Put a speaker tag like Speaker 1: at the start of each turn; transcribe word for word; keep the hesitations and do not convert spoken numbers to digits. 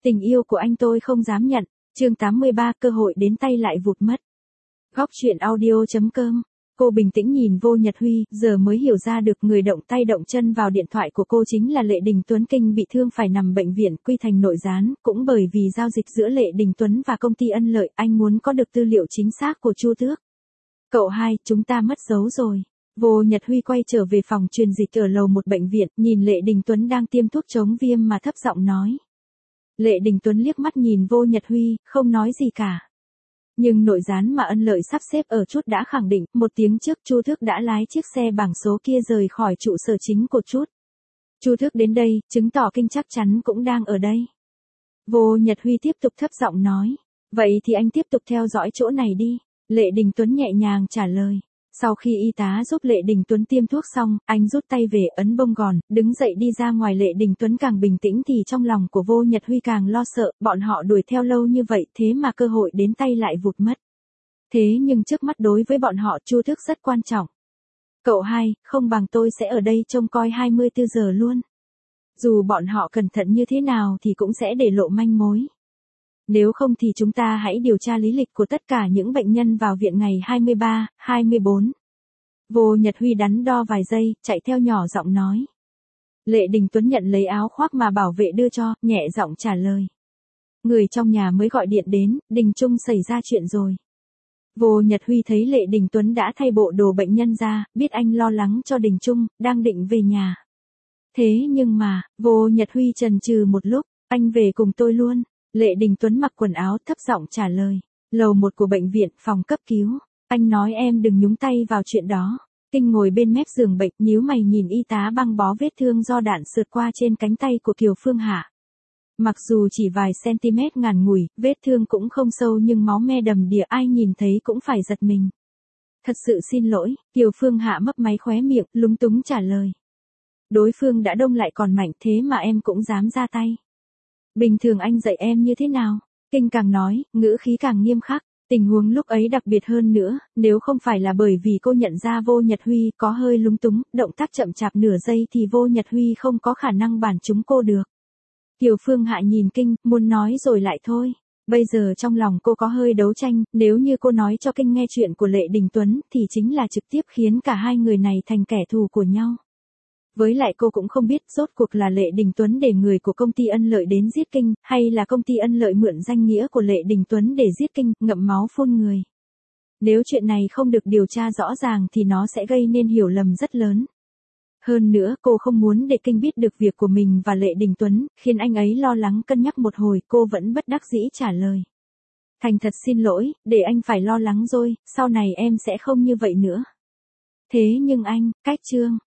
Speaker 1: Tình yêu của anh tôi không dám nhận. Chương tám mươi ba, cơ hội đến tay lại vụt mất. Góc truyện audio chấm com. Cô bình tĩnh nhìn Vô Nhật Huy, giờ mới hiểu ra được người động tay động chân vào điện thoại của cô chính là Lệ Đình Tuấn. Kinh bị thương phải nằm bệnh viện, quy thành nội gián, cũng bởi vì giao dịch giữa Lệ Đình Tuấn và công ty Ân Lợi, anh muốn có được tư liệu chính xác của Chu Tước. Cậu hai, chúng ta mất dấu rồi. Vô Nhật Huy quay trở về phòng truyền dịch ở lầu một bệnh viện, nhìn Lệ Đình Tuấn đang tiêm thuốc chống viêm mà thấp giọng nói. Lệ Đình Tuấn liếc mắt nhìn Vô Nhật Huy, không nói gì cả. Nhưng nội gián mà Ân Lợi sắp xếp ở Chút đã khẳng định, một tiếng trước Chu Thước đã lái chiếc xe bảng số kia rời khỏi trụ sở chính của Chút. Chu Thước đến đây, chứng tỏ Kinh chắc chắn cũng đang ở đây. Vô Nhật Huy tiếp tục thấp giọng nói. Vậy thì anh tiếp tục theo dõi chỗ này đi. Lệ Đình Tuấn nhẹ nhàng trả lời. Sau khi y tá giúp Lệ Đình Tuấn tiêm thuốc xong, anh rút tay về ấn bông gòn, đứng dậy đi ra ngoài. Lệ Đình Tuấn càng bình tĩnh thì trong lòng của Vô Nhật Huy càng lo sợ, bọn họ đuổi theo lâu như vậy thế mà cơ hội đến tay lại vụt mất. Thế nhưng trước mắt đối với bọn họ Chu Thước rất quan trọng. Cậu hai, không bằng tôi sẽ ở đây trông coi hai mươi tư giờ luôn. Dù bọn họ cẩn thận như thế nào thì cũng sẽ để lộ manh mối. Nếu không thì chúng ta hãy điều tra lý lịch của tất cả những bệnh nhân vào viện ngày hai mươi ba, hai mươi bốn. Vô Nhật Huy đắn đo vài giây, chạy theo nhỏ giọng nói. Lệ Đình Tuấn nhận lấy áo khoác mà bảo vệ đưa cho, nhẹ giọng trả lời. Người trong nhà mới gọi điện đến, Đình Trung xảy ra chuyện rồi. Vô Nhật Huy thấy Lệ Đình Tuấn đã thay bộ đồ bệnh nhân ra, biết anh lo lắng cho Đình Trung, đang định về nhà. Thế nhưng mà, Vô Nhật Huy chần chừ một lúc, anh về cùng tôi luôn. Lệ Đình Tuấn mặc quần áo thấp giọng trả lời. Lầu một của bệnh viện, phòng cấp cứu. Anh nói em đừng nhúng tay vào chuyện đó. Kinh ngồi bên mép giường bệnh, nhíu mày nhìn y tá băng bó vết thương do đạn sượt qua trên cánh tay của Kiều Phương Hạ. Mặc dù chỉ vài centimet ngắn ngủi, vết thương cũng không sâu nhưng máu me đầm đìa, ai nhìn thấy cũng phải giật mình. Thật sự xin lỗi, Kiều Phương Hạ mấp máy khóe miệng, lúng túng trả lời. Đối phương đã đông lại còn mạnh thế mà em cũng dám ra tay. Bình thường anh dạy em như thế nào? Kinh càng nói, ngữ khí càng nghiêm khắc. Tình huống lúc ấy đặc biệt hơn nữa, nếu không phải là bởi vì cô nhận ra Vô Nhật Huy có hơi lúng túng, động tác chậm chạp nửa giây thì Vô Nhật Huy không có khả năng bản trúng cô được. Kiều Phương Hạ nhìn Kinh, muốn nói rồi lại thôi. Bây giờ trong lòng cô có hơi đấu tranh, nếu như cô nói cho Kinh nghe chuyện của Lệ Đình Tuấn thì chính là trực tiếp khiến cả hai người này thành kẻ thù của nhau. Với lại cô cũng không biết rốt cuộc là Lệ Đình Tuấn để người của công ty Ân Lợi đến giết Kinh, hay là công ty Ân Lợi mượn danh nghĩa của Lệ Đình Tuấn để giết Kinh, ngậm máu phun người. Nếu chuyện này không được điều tra rõ ràng thì nó sẽ gây nên hiểu lầm rất lớn. Hơn nữa cô không muốn để Kinh biết được việc của mình và Lệ Đình Tuấn, khiến anh ấy lo lắng. Cân nhắc một hồi cô vẫn bất đắc dĩ trả lời. Thành thật xin lỗi, để anh phải lo lắng rồi, sau này em sẽ không như vậy nữa. Thế nhưng anh, cách chương.